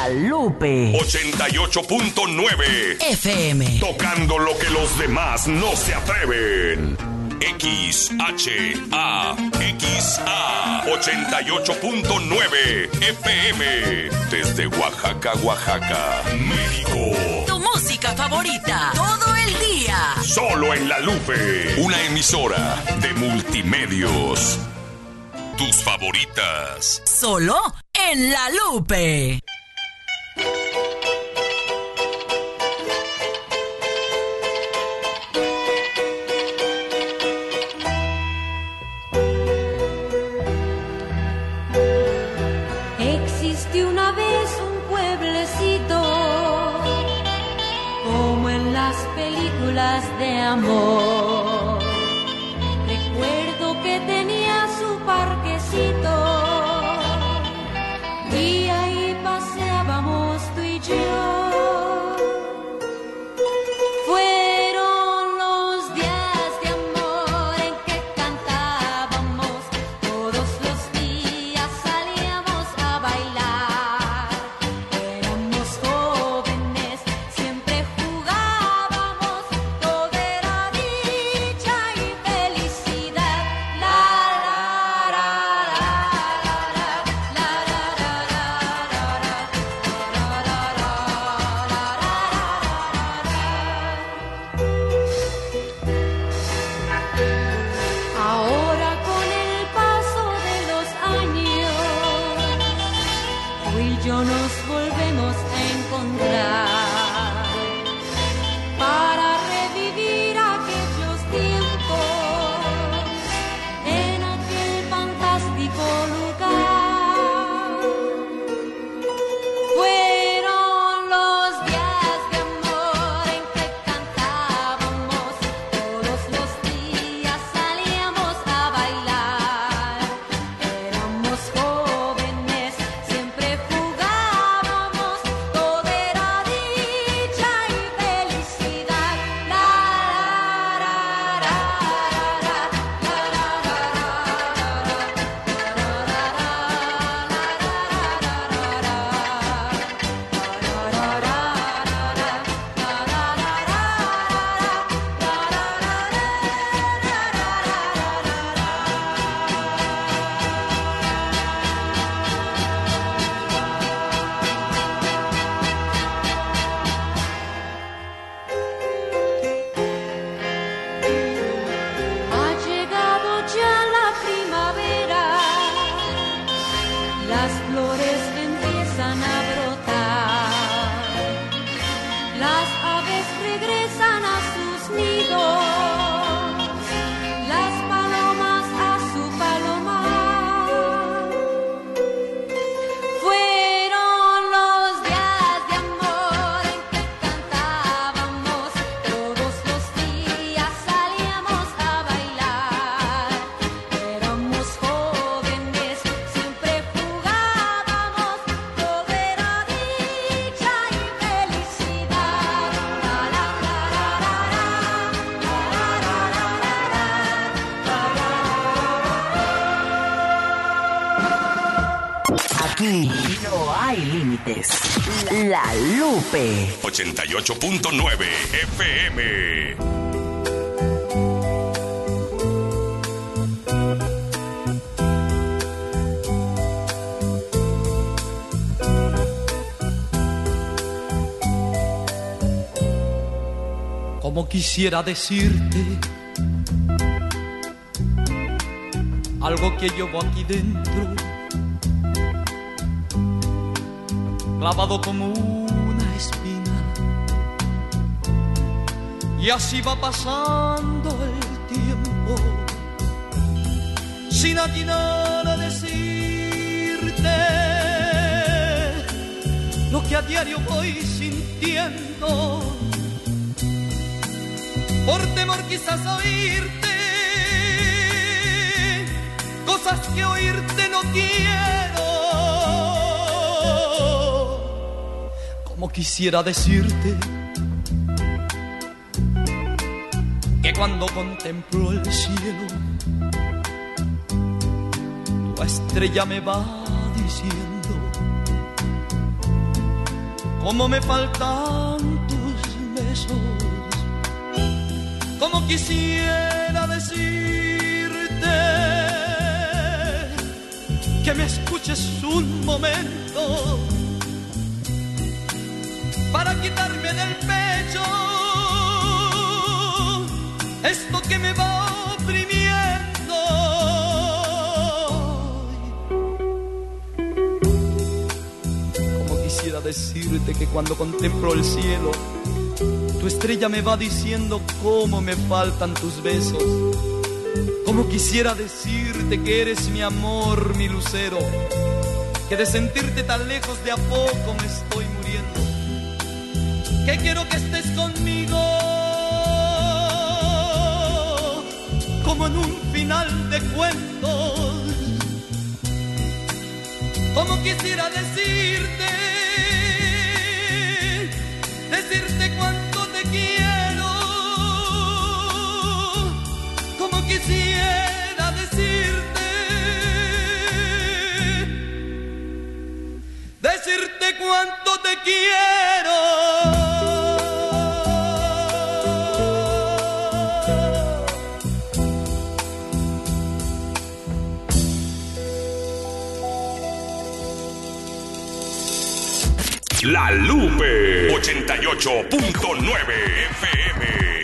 La Lupe 88.9 FM. Tocando lo que los demás no se atreven. XHAXA 88.9 FM. Desde Oaxaca, Oaxaca, México. Tu música favorita todo el día. Solo en La Lupe. Una emisora de Multimedios. Tus favoritas. Solo en La Lupe. Existe una vez un pueblecito, como en las películas de amor. Recuerdo que tenía su parquecito y ahí paseábamos tú y yo. Fueron los días de amor en que cantábamos, todos los días salíamos a bailar. Éramos jóvenes, siempre jugábamos, todo era dicha y felicidad. La la la la la Ahora con el paso de los años, tú y yo nos volvemos a encontrar para revivir aquellos tiempos en aquel fantástico lugar. Fueron los días de amor en que cantábamos, todos los días salíamos a bailar. Éramos jóvenes, siempre jugábamos, todo era dicha y felicidad. La la la Ha llegado ya la primavera, las flores empiezan a brotar, las aves regresan a sus nidos, las palomas a su palomar. Fueron los días de amor en que cantábamos, todos los días salíamos a bailar. Éramos jóvenes, siempre jugábamos, todo era dicha y felicidad. La la la la Aquí no hay límites. La Lupe 88.9 FM. Como quisiera decirte algo que llevo aquí dentro, clavado como una espina, y así va pasando el tiempo sin atinar a decirte lo que a diario voy sintiendo, por temor quizás a oírte cosas que oírte no quiero. Como quisiera decirte que cuando contemplo el cielo, tu estrella me va diciendo cómo me faltan tus besos, cómo quisiera decirte que me escuches un momento para quitarme del pecho esto que me va oprimiendo. Como quisiera decirte que cuando contemplo el cielo, tu estrella me va diciendo cómo me faltan tus besos. Como quisiera decirte que eres mi amor, mi lucero, que de sentirte tan lejos de a poco me estoy muriendo, que quiero que estés conmigo como en un final de cuentos. Como quisiera decirte cuánto te quiero, como quisiera decirte cuánto te quiero. La Lupe 88.9 FM.